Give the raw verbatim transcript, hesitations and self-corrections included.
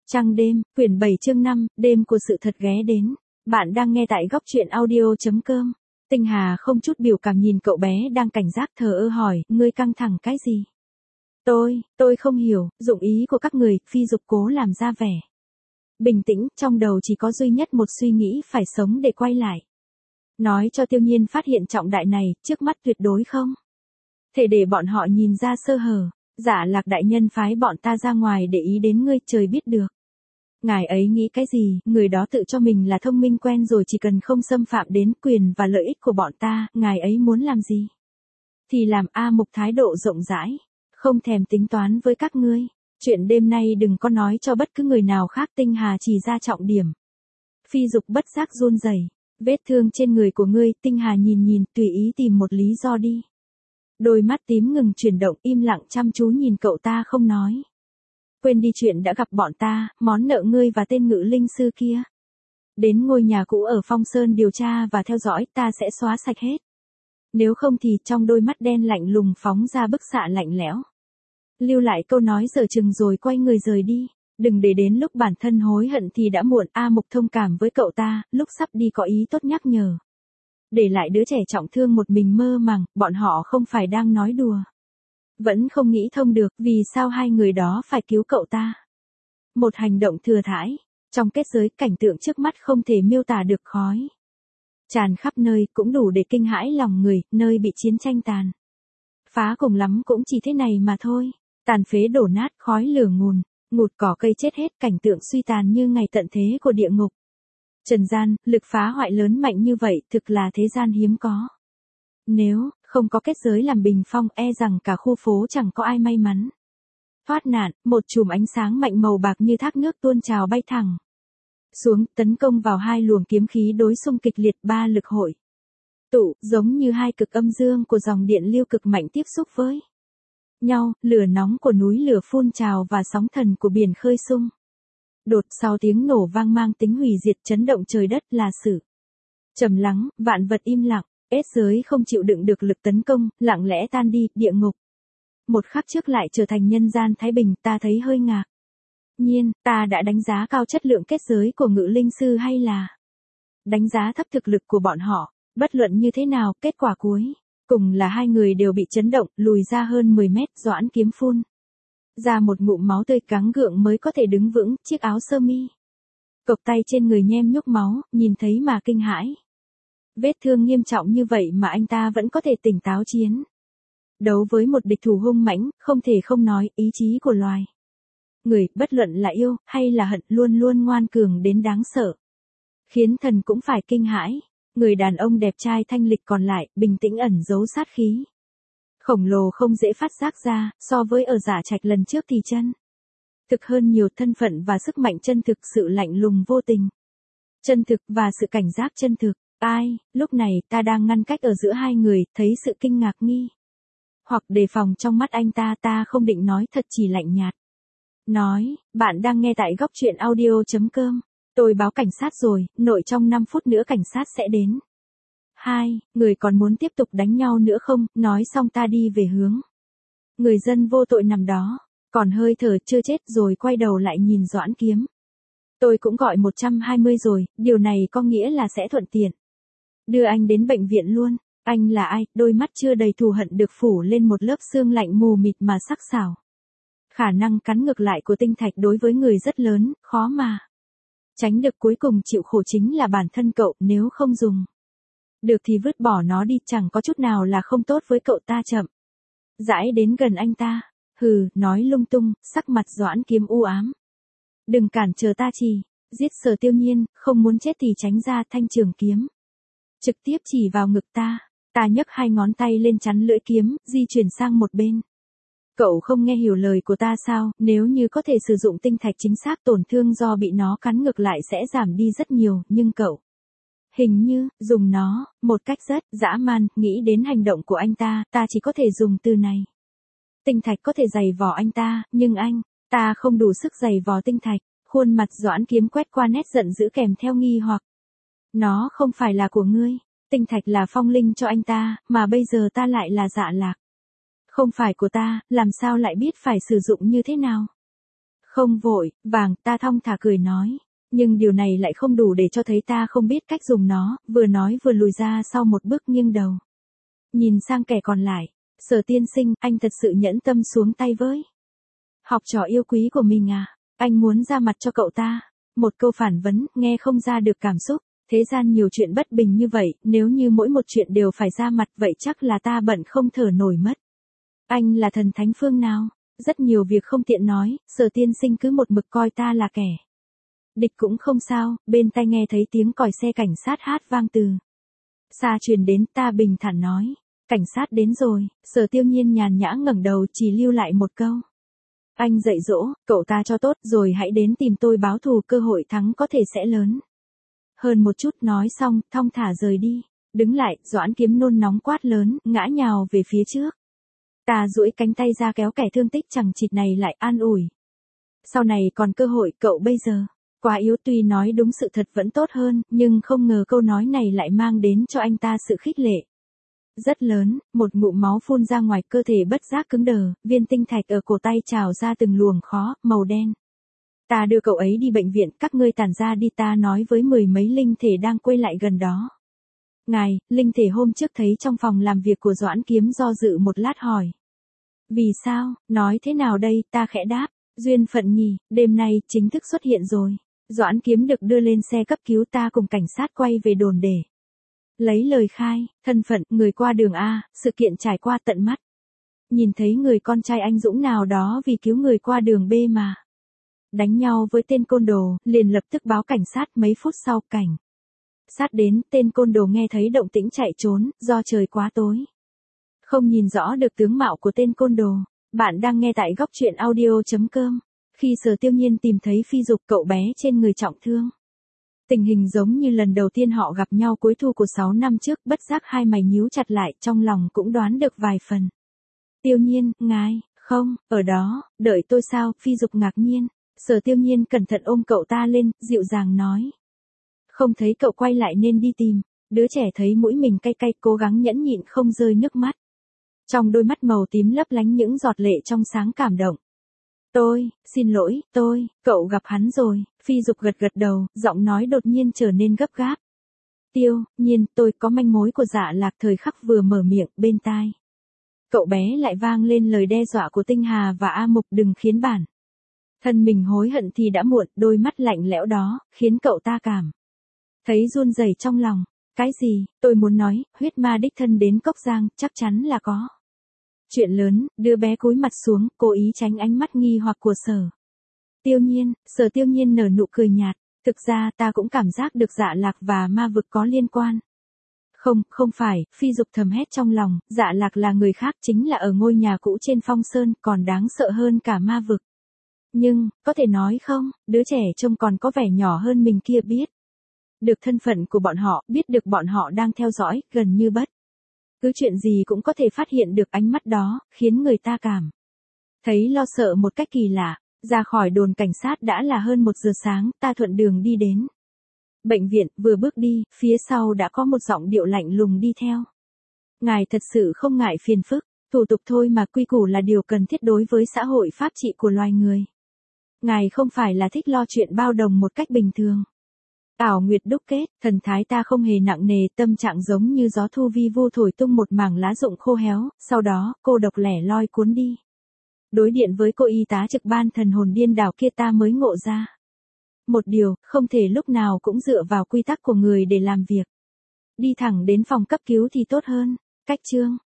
Trăng đêm, quyển bảy chương năm, đêm của sự thật ghé đến. Bạn đang nghe tại góc truyện audio.com. Tinh Hà không chút biểu cảm nhìn cậu bé đang cảnh giác thờ ơ hỏi, ngươi căng thẳng cái gì? Tôi, tôi không hiểu, dụng ý của các người, Phi Dục cố làm ra vẻ bình tĩnh, trong đầu chỉ có duy nhất một suy nghĩ phải sống để quay lại. Nói cho Tiêu Nhiên phát hiện trọng đại này, trước mắt tuyệt đối không thể để bọn họ nhìn ra sơ hở. Dạ Lạc đại nhân phái bọn ta ra ngoài để ý đến ngươi, trời biết được. Ngài ấy nghĩ cái gì, người đó tự cho mình là thông minh quen rồi, chỉ cần không xâm phạm đến quyền và lợi ích của bọn ta, ngài ấy muốn làm gì thì làm. A Mục thái độ rộng rãi, không thèm tính toán với các ngươi. Chuyện đêm nay đừng có nói cho bất cứ người nào khác. Tinh Hà chỉ ra trọng điểm. Phi Dục bất giác run rẩy. Vết thương trên người của ngươi. Tinh Hà nhìn nhìn, tùy ý tìm một lý do đi. Đôi mắt tím ngừng chuyển động, im lặng chăm chú nhìn cậu ta không nói. Quên đi chuyện đã gặp bọn ta, món nợ ngươi và tên ngự linh sư kia. Đến ngôi nhà cũ ở Phong Sơn điều tra và theo dõi, ta sẽ xóa sạch hết. Nếu không thì trong đôi mắt đen lạnh lùng phóng ra bức xạ lạnh lẽo. Lưu lại câu nói dở chừng rồi quay người rời đi. Đừng để đến lúc bản thân hối hận thì đã muộn. A Mục thông cảm với cậu ta, lúc sắp đi có ý tốt nhắc nhở. Để lại đứa trẻ trọng thương một mình mơ màng, bọn họ không phải đang nói đùa. Vẫn không nghĩ thông được vì sao hai người đó phải cứu cậu ta. Một hành động thừa thãi. Trong kết giới, cảnh tượng trước mắt không thể miêu tả được, khói tràn khắp nơi cũng đủ để kinh hãi lòng người, nơi bị chiến tranh tàn phá cùng lắm cũng chỉ thế này mà thôi. Tàn phế đổ nát, khói lửa ngùn ngụt, cỏ cây chết hết, cảnh tượng suy tàn như ngày tận thế của địa ngục. Trần gian, lực phá hoại lớn mạnh như vậy thực là thế gian hiếm có. Nếu không có kết giới làm bình phong, e rằng cả khu phố chẳng có ai may mắn thoát nạn. Một chùm ánh sáng mạnh màu bạc như thác nước tuôn trào bay thẳng xuống, tấn công vào hai luồng kiếm khí đối xung kịch liệt. Ba lực hội tụ, giống như hai cực âm dương của dòng điện lưu cực mạnh tiếp xúc với nhau, lửa nóng của núi lửa phun trào và sóng thần của biển khơi xung đột. Sau tiếng nổ vang mang tính hủy diệt chấn động trời đất là sự trầm lắng, vạn vật im lặng. Kết giới không chịu đựng được lực tấn công, lặng lẽ tan đi. Địa ngục một khắc trước lại trở thành nhân gian thái bình. Ta thấy hơi ngạc nhiên, ta đã đánh giá cao chất lượng kết giới của ngự linh sư hay là đánh giá thấp thực lực của bọn họ. Bất luận như thế nào, kết quả cuối cùng là hai người đều bị chấn động, lùi ra hơn mười mét. Doãn Kiếm phun ra một ngụm máu tươi, gắng gượng mới có thể đứng vững. Chiếc áo sơ mi cộc tay trên người nhem nhúc máu, nhìn thấy mà kinh hãi. Vết thương nghiêm trọng như vậy mà anh ta vẫn có thể tỉnh táo chiến đấu với một địch thủ hung mãnh. Không thể không nói, ý chí của loài người, bất luận là yêu hay là hận, luôn luôn ngoan cường đến đáng sợ, khiến thần cũng phải kinh hãi. Người đàn ông đẹp trai thanh lịch còn lại, bình tĩnh ẩn giấu sát khí khổng lồ không dễ phát giác ra. So với ở Giả Trạch lần trước thì chân thực hơn nhiều. Thân phận và sức mạnh chân thực, sự lạnh lùng vô tình chân thực và sự cảnh giác chân thực. Ai, lúc này ta đang ngăn cách ở giữa hai người, thấy sự kinh ngạc nghi hoặc đề phòng trong mắt anh ta. Ta không định nói thật, chỉ lạnh nhạt nói, bạn đang nghe tại góc truyện audio.com. Tôi báo cảnh sát rồi, nội trong năm phút nữa cảnh sát sẽ đến. Hai, người còn muốn tiếp tục đánh nhau nữa không? Nói xong ta đi về hướng người dân vô tội nằm đó, còn hơi thở chưa chết, rồi quay đầu lại nhìn Doãn Kiếm. Tôi cũng gọi một trăm hai mươi rồi, điều này có nghĩa là sẽ thuận tiện đưa anh đến bệnh viện luôn. Anh là ai? Đôi mắt chưa đầy thù hận được phủ lên một lớp sương lạnh mù mịt mà sắc sảo. Khả năng cắn ngược lại của Tinh Thạch đối với người rất lớn, khó mà tránh được. Cuối cùng chịu khổ chính là bản thân cậu, nếu không dùng được thì vứt bỏ nó đi, chẳng có chút nào là không tốt với cậu ta. Chậm rãi đến gần anh ta. Hừ, nói lung tung. Sắc mặt Doãn Kiếm u ám. Đừng cản trở ta, chỉ giết Sở Tiêu Nhiên, không muốn chết thì tránh ra. Thanh trường kiếm trực tiếp chỉ vào ngực ta. Ta nhấc hai ngón tay lên chắn lưỡi kiếm, di chuyển sang một bên. Cậu không nghe hiểu lời của ta sao? Nếu như có thể sử dụng tinh thạch chính xác, tổn thương do bị nó cắn ngược lại sẽ giảm đi rất nhiều, nhưng cậu hình như dùng nó một cách rất dã man. Nghĩ đến hành động của anh ta, ta chỉ có thể dùng từ này. Tinh thạch có thể giày vò anh ta, nhưng anh ta không đủ sức giày vò tinh thạch. Khuôn mặt Doãn Kiếm quét qua nét giận dữ kèm theo nghi hoặc. Nó không phải là của ngươi. Tinh thạch là phong linh cho anh ta, mà bây giờ ta lại là Dạ Lạc. Không phải của ta, làm sao lại biết phải sử dụng như thế nào? Không vội, vàng, ta thong thả cười nói. Nhưng điều này lại không đủ để cho thấy ta không biết cách dùng nó, vừa nói vừa lùi ra sau một bước nghiêng đầu. Nhìn sang kẻ còn lại, Sở tiên sinh, anh thật sự nhẫn tâm xuống tay với học trò yêu quý của mình à? Anh muốn ra mặt cho cậu ta. Một câu phản vấn, nghe không ra được cảm xúc. Thế gian nhiều chuyện bất bình như vậy, nếu như mỗi một chuyện đều phải ra mặt vậy chắc là ta bận không thở nổi mất. Anh là thần thánh phương nào? Rất nhiều việc không tiện nói, Sở tiên sinh cứ một mực coi ta là kẻ địch cũng không sao. Bên tai nghe thấy tiếng còi xe cảnh sát hát vang từ xa truyền đến, ta bình thản nói. Cảnh sát đến rồi. Sở Tiêu Nhiên nhàn nhã ngẩng đầu chỉ lưu lại một câu. Anh dạy dỗ, cậu ta cho tốt rồi hãy đến tìm tôi báo thù, cơ hội thắng có thể sẽ lớn hơn một chút. Nói xong, thong thả rời đi. Đứng lại, Doãn Kiếm nôn nóng quát lớn, ngã nhào về phía trước. Ta duỗi cánh tay ra kéo kẻ thương tích chẳng chịt này lại, an ủi. Sau này còn cơ hội, cậu bây giờ quá yếu. Tuy nói đúng sự thật vẫn tốt hơn, nhưng không ngờ câu nói này lại mang đến cho anh ta sự khích lệ rất lớn. Một ngụm máu phun ra ngoài, cơ thể bất giác cứng đờ, viên tinh thạch ở cổ tay trào ra từng luồng khó, màu đen. Ta đưa cậu ấy đi bệnh viện, các ngươi tản ra đi, ta nói với mười mấy linh thể đang quay lại gần đó. Ngài, linh thể hôm trước thấy trong phòng làm việc của Doãn Kiếm do dự một lát hỏi. Vì sao, nói thế nào đây? Ta khẽ đáp. Duyên phận nhỉ, đêm nay chính thức xuất hiện rồi. Doãn Kiếm được đưa lên xe cấp cứu, ta cùng cảnh sát quay về đồn để lấy lời khai, thân phận, người qua đường A, sự kiện trải qua tận mắt. Nhìn thấy người con trai anh dũng nào đó vì cứu người qua đường B mà đánh nhau với tên côn đồ, liền lập tức báo cảnh sát. Mấy phút sau, cảnh sát đến, tên côn đồ nghe thấy động tĩnh chạy trốn, do trời quá tối không nhìn rõ được tướng mạo của tên côn đồ. Bạn đang nghe tại góc truyện audio chấm com. Khi Sở Tiêu Nhiên tìm thấy Phi Dục, cậu bé trên người trọng thương. Tình hình giống như lần đầu tiên họ gặp nhau cuối thu của sáu năm trước, bất giác hai mày nhíu chặt lại, trong lòng cũng đoán được vài phần. Tiêu Nhiên, ngài, không, ở đó, đợi tôi sao? Phi Dục ngạc nhiên. Sở Tiêu Nhiên cẩn thận ôm cậu ta lên, dịu dàng nói. Không thấy cậu quay lại nên đi tìm. Đứa trẻ thấy mũi mình cay cay, cố gắng nhẫn nhịn không rơi nước mắt. Trong đôi mắt màu tím lấp lánh những giọt lệ trong sáng cảm động. Tôi, xin lỗi, tôi, cậu gặp hắn rồi. Phi Dục gật gật đầu, giọng nói đột nhiên trở nên gấp gáp. Tiêu Nhiên, tôi có manh mối của Dạ Lạc. Thời khắc vừa mở miệng, bên tai cậu bé lại vang lên lời đe dọa của Tinh Hà và A Mục, đừng khiến bản thân mình hối hận thì đã muộn. Đôi mắt lạnh lẽo đó, khiến cậu ta cảm thấy run rẩy trong lòng. Cái gì? Tôi muốn nói, huyết ma đích thân đến Cốc Giang, chắc chắn là có chuyện lớn. Đứa bé cúi mặt xuống, cố ý tránh ánh mắt nghi hoặc của Sở Tiêu Nhiên. Sở Tiêu Nhiên nở nụ cười nhạt. Thực ra ta cũng cảm giác được Dạ Lạc và ma vực có liên quan. Không, không phải. Phi Dục thầm hét trong lòng. Dạ Lạc là người khác, chính là ở ngôi nhà cũ trên Phong Sơn, còn đáng sợ hơn cả ma vực. Nhưng, có thể nói không, đứa trẻ trông còn có vẻ nhỏ hơn mình kia biết được thân phận của bọn họ, biết được bọn họ đang theo dõi, gần như bất cứ chuyện gì cũng có thể phát hiện được. Ánh mắt đó khiến người ta cảm thấy lo sợ một cách kỳ lạ. Ra khỏi đồn cảnh sát đã là hơn một giờ sáng, ta thuận đường đi đến bệnh viện. Vừa bước đi, phía sau đã có một giọng điệu lạnh lùng đi theo. Ngài thật sự không ngại phiền phức, thủ tục thôi mà, quy củ là điều cần thiết đối với xã hội pháp trị của loài người. Ngài không phải là thích lo chuyện bao đồng một cách bình thường. Ảo Nguyệt đúc kết, thần thái ta không hề nặng nề, tâm trạng giống như gió thu vi vu thổi tung một mảng lá rụng khô héo, sau đó, cô độc lẻ loi cuốn đi. Đối điện với cô y tá trực ban thần hồn điên đảo kia, ta mới ngộ ra một điều, không thể lúc nào cũng dựa vào quy tắc của người để làm việc. Đi thẳng đến phòng cấp cứu thì tốt hơn. Cách chương